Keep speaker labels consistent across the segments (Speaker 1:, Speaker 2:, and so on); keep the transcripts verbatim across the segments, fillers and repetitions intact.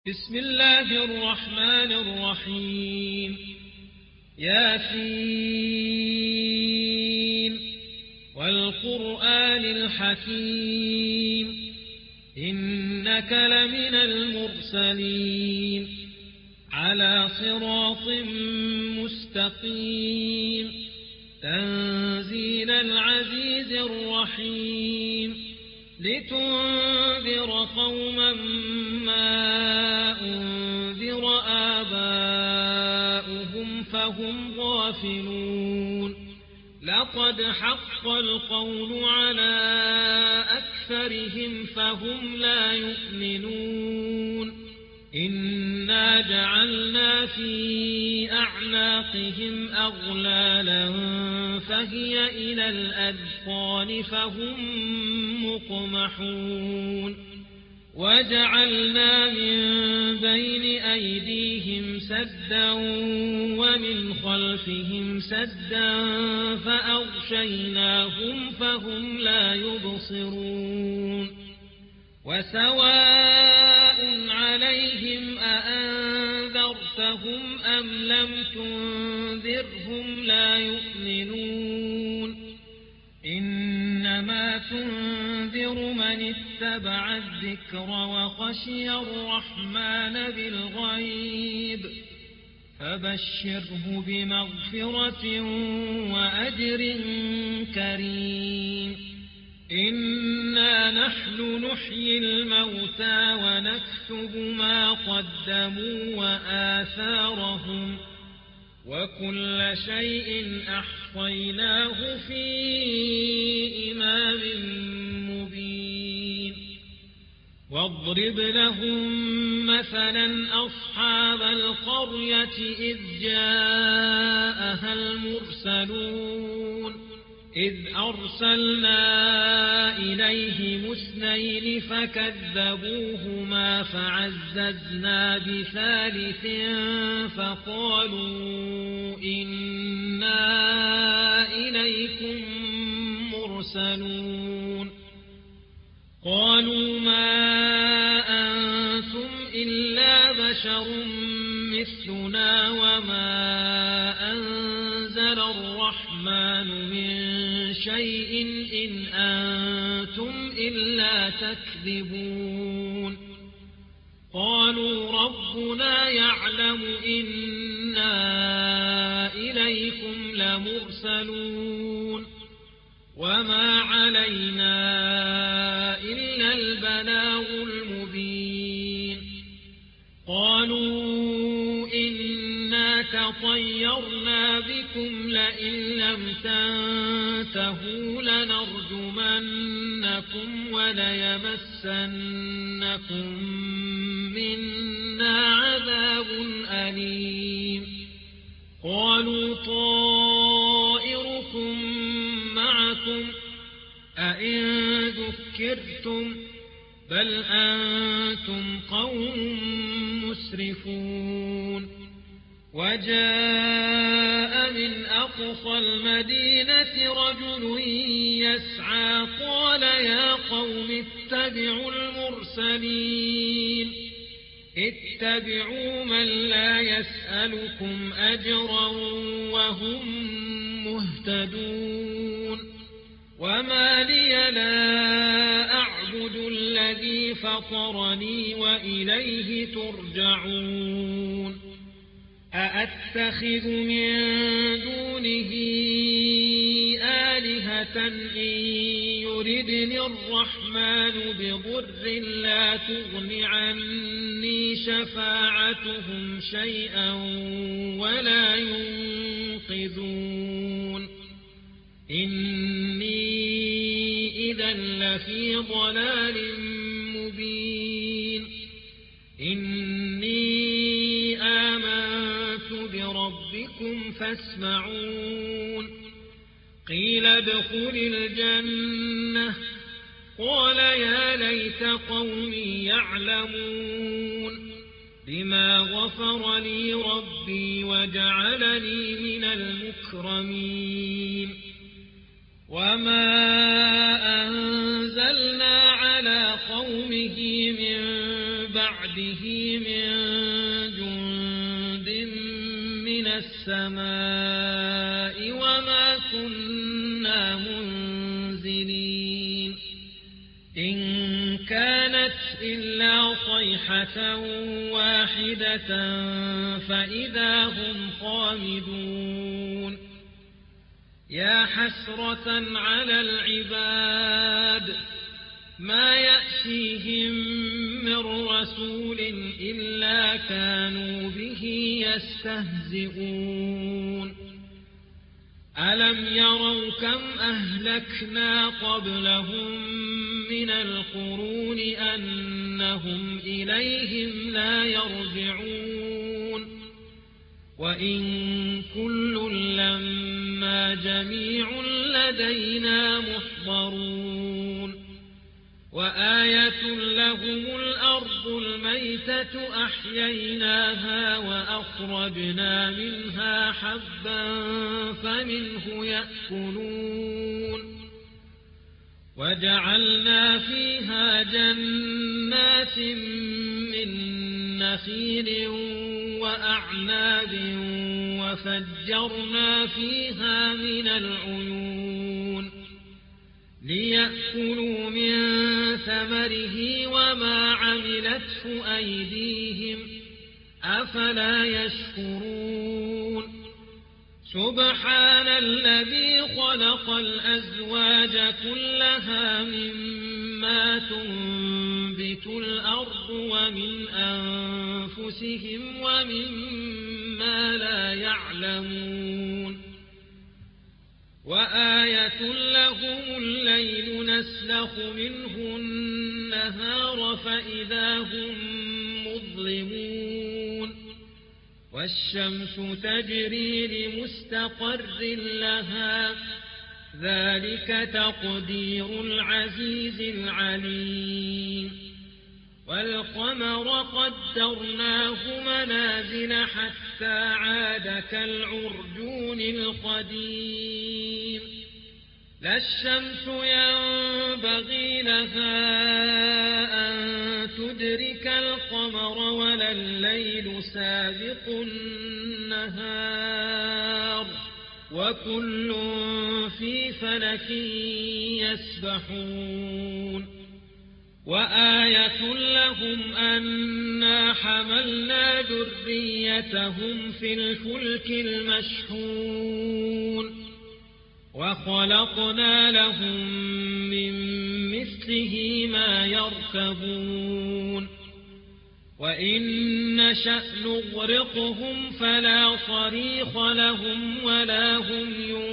Speaker 1: بسم الله الرحمن الرحيم. ياسين والقرآن الحكيم إنك لمن المرسلين على صراط مستقيم تنزيل العزيز الرحيم لتنذر قوما ما أنذر آباؤهم فهم غافلون لقد حق القول على أكثرهم فهم لا يؤمنون إنا جعلنا في أعناقهم أغلالا فهي إلى الأذقان فهم مقمحون وجعلنا من بين أيديهم سدا ومن خلفهم سدا فأغشيناهم فهم لا يبصرون وسواء عليهم أأنذرتهم أم لم تنذرهم لا يؤمنون إنما تنذر من اتبع الذكر وخشي الرحمن بالغيب فبشره بمغفرة وأجر كريم إنا نحن نحيي الموتى ونكتب ما قدموا وآثارهم وكل شيء أحصيناه في إمام مبين واضرب لهم مثلا أصحاب القرية إذ جاءها المرسلون إذ أرسلنا إليهم اثنين فكذبوهما فعززنا بثالث فقالوا إنا إليكم مرسلون قالوا ما أنتم إلا بشر مثلنا وما أنزل الرحمن من شيء إن أنتم إلا تكذبون قالوا ربنا يعلم إنا إليكم لمرسلون وما علينا إلا البلاغ المبين قالوا إنا تطيرنا بكم لئن لم تنتهوا لنرجمنكم وليمسنكم منا عذاب أليم قالوا طائركم معكم أئن ذكرتم بل أنتم قوم مسرفون وجاء من أقصى المدينة رجل يسعى قال يا قوم اتبعوا المرسلين اتبعوا من لا يسألكم أجرا وهم مهتدون وما لي لا أعبد الذي فطرني وإليه ترجعون أأتخذ من دونه آلهة إن يردني الرحمن بضر لا تغن عني شفاعتهم شيئا ولا ينقذون إني إذا لفي ضلال مبين إني آمنت بربكم فاسمعون قيل ادخل الجنة قال يا ليت قومي يعلمون بما غفر لي ربي وجعلني من المكرمين وما أنزلنا على قومه من بعده من من جند من السماء وما كنا منزلين إن كانت إلا صيحة واحدة فإذا هم خامدون يا حسرة على العباد ما يأتيهم من رسول إلا كانوا به يستهزئون ألم يروا كم أهلكنا قبلهم من القرون أنهم إليهم لا يرجعون وإن كل لما جميع لدينا محضرون وآية لهم الأرض الميتة أحييناها وأخرجنا منها حبا فمنه يأكلون وجعلنا فيها جنات من نخيل وأعناب وفجرنا فيها من العيون ليأكلوا من ثمره وما عملته أيديهم أفلا يشكرون سبحان الذي خلق الأزواج كلها مما تنبت الأرض ومن أنفسهم ومما لا يعلمون وآية لهم الليل نسلخ منه النهار فإذا هم مظلمون والشمس تجري لمستقر لها ذلك تقدير العزيز العليم والقمر قدرناه منازل حتى عاد كالعرجون القديم لا الشمس ينبغي لها أن تدرك القمر ولا الليل سابق النهار وكل في فلك يسبحون وآية لهم أنا حملنا ذريتهم في الفلك المشحون وخلقنا لهم من مثله ما يركبون وإن نشأ نغرقهم فلا صريخ لهم ولا هم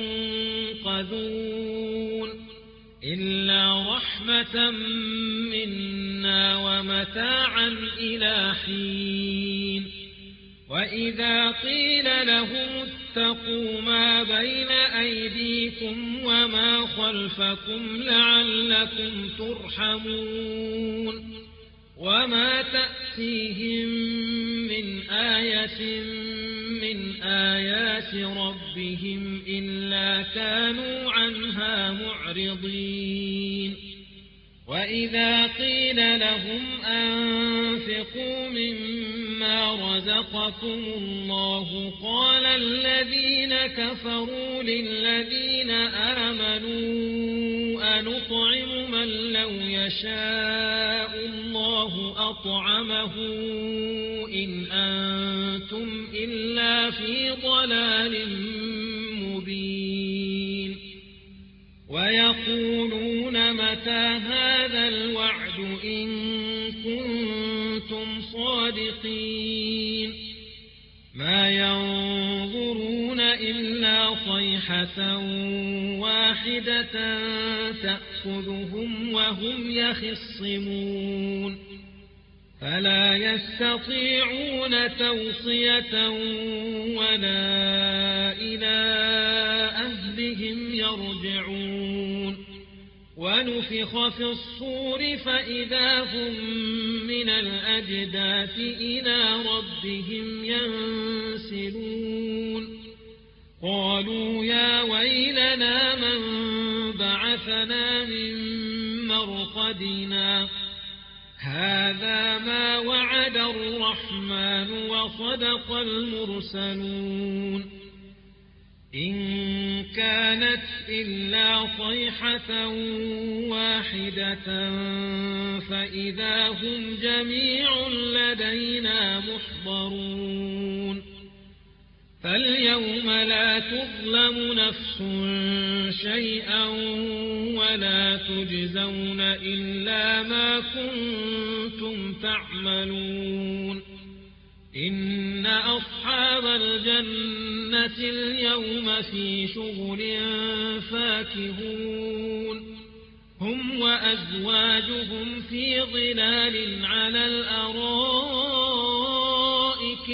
Speaker 1: ينقذون إلا رحمة منا ومتاعا إلى حين وإذا قيل لهم اتقوا ما بين أيديكم وما خلفكم لعلكم ترحمون وما تأتيهم من آية من آيات ربهم إلا كانوا عنها معرضين وإذا قيل لهم أنفقوا مما رزقكم الله قال الذين كفروا للذين آمنوا أنطعم من لو يشاء الله أطعمه إن أنتم إلا في ضلال مبين ويقولون متى هذا الوعد إن كنتم صادقين ما ينظرون إلا صيحة واحدة تأخذهم وهم يخصمون فلا يستطيعون توصية ولا إلى أهلهم يرجعون ونفخ في الصور فإذا هم من الأجداث إلى ربهم ينسلون قالوا يا ويلنا من بعثنا من مرقدنا هذا ما وعد الرحمن وصدق المرسلون إن كانت إلا صيحة واحدة فإذا هم جميع لدينا محضرون فاليوم لا تظلم نفس شيئا ولا تجزون إلا ما كنتم تعملون إن أصحاب الجنة اليوم في شغل فاكهون هم وأزواجهم في ظلال على الأرائك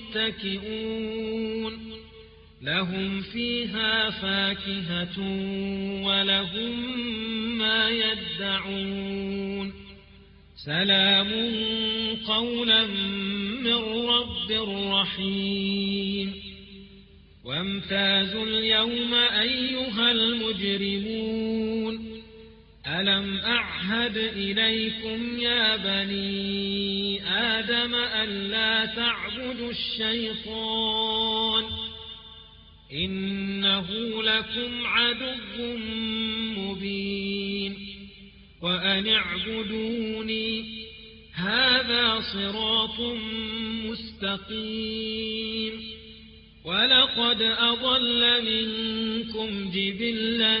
Speaker 1: متكئون لهم فيها فاكهة ولهم ما يدعون سلام قولا من رب رحيم وامتازوا اليوم أيها المجرمون ألم أعهد إليكم يا بني آدم ألا تعبدوا الشيطان إنه لكم عدو مبين وأن اعبدوني هذا صراط مستقيم ولقد أضل منكم جبلا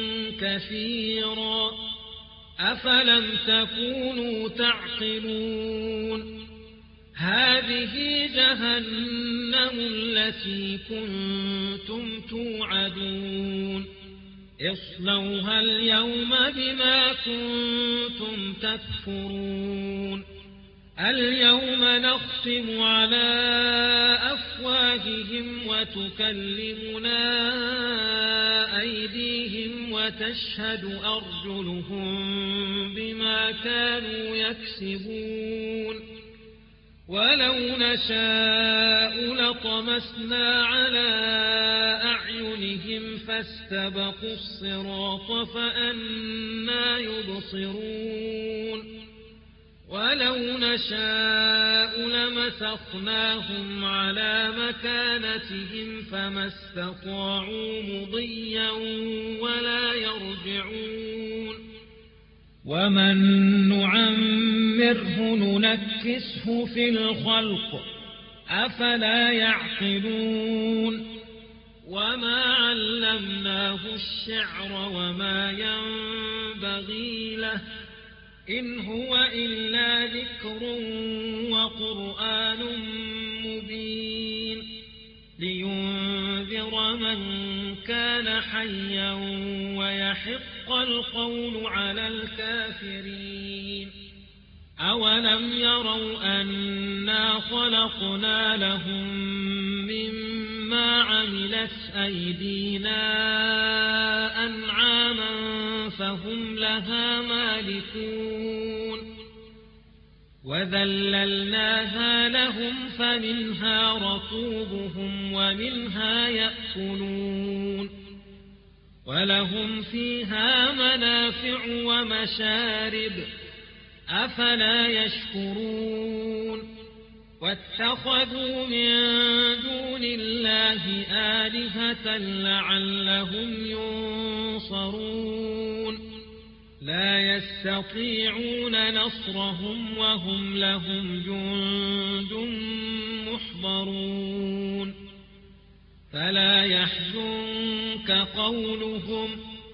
Speaker 1: كثيرا أفلم تكونوا تعقلون هذه جهنم التي كنتم توعدون اصلوها اليوم بما كنتم تكفرون اليوم نختم على أفواههم وتكلمنا أيديهم وتشهد أرجلهم بما كانوا يكسبون ولو نشاء لطمسنا على أعينهم فاستبقوا الصراط فأنى يبصرون ولو نشاء لمسخناهم على مكانتهم فما استطاعوا مضيا ولا يرجعون ومن نعمره ننكسه في الخلق أفلا يعقلون وما علمناه الشعر وما ينبغي له إن هو إلا ذكر وقرآن مبين لينذر من كان حيا ويحق القول على الكافرين أولم يروا أنا خلقنا لهم مما عملت أيدينا أنعاما فهم لها مالكون وذللناها لهم فمنها ركوبهم ومنها يأكلون ولهم فيها منافع ومشارب أفلا يشكرون واتخذوا من دون الله آلهة لعلهم ينصرون لا يستطيعون نصرهم وهم لهم جند محضرون فلا يحزنك قولهم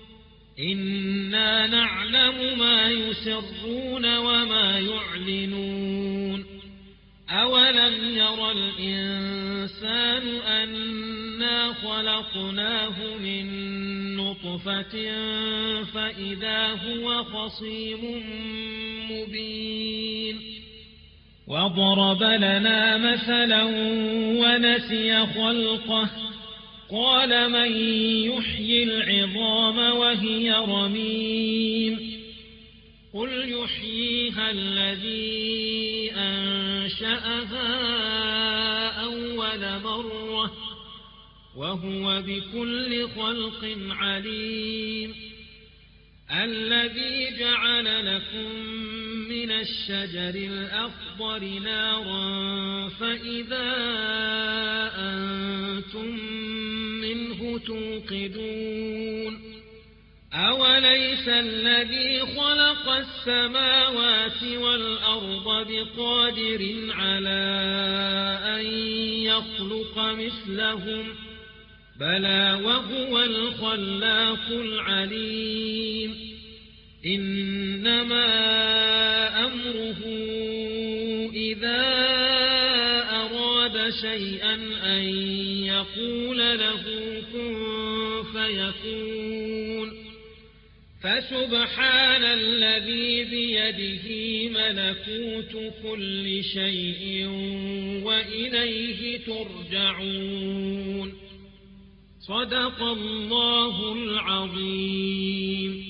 Speaker 1: إنا نعلم ما يسرون وما يعلنون أولم ير الإنسان أنا خلقناه من نطفة فإذا هو خصيم مبين وضرب لنا مثلا ونسي خلقه قال من يحيي العظام وهي رميم قل يحييها الذي أنشأها أول مرة وهو بكل خلق عليم الذي جعل لكم من الشجر الأخضر نارا فإذا أنتم منه توقدون أوليس الذي خلق السماوات والأرض بقادر على أن يخلق مثلهم بلى وهو الخلاق العليم إنما أمره إذا أراد شيئا أن يقول له كن فيكون فسبحان الذي بيده ملكوت كل شيء وإليه ترجعون صدق الله العظيم.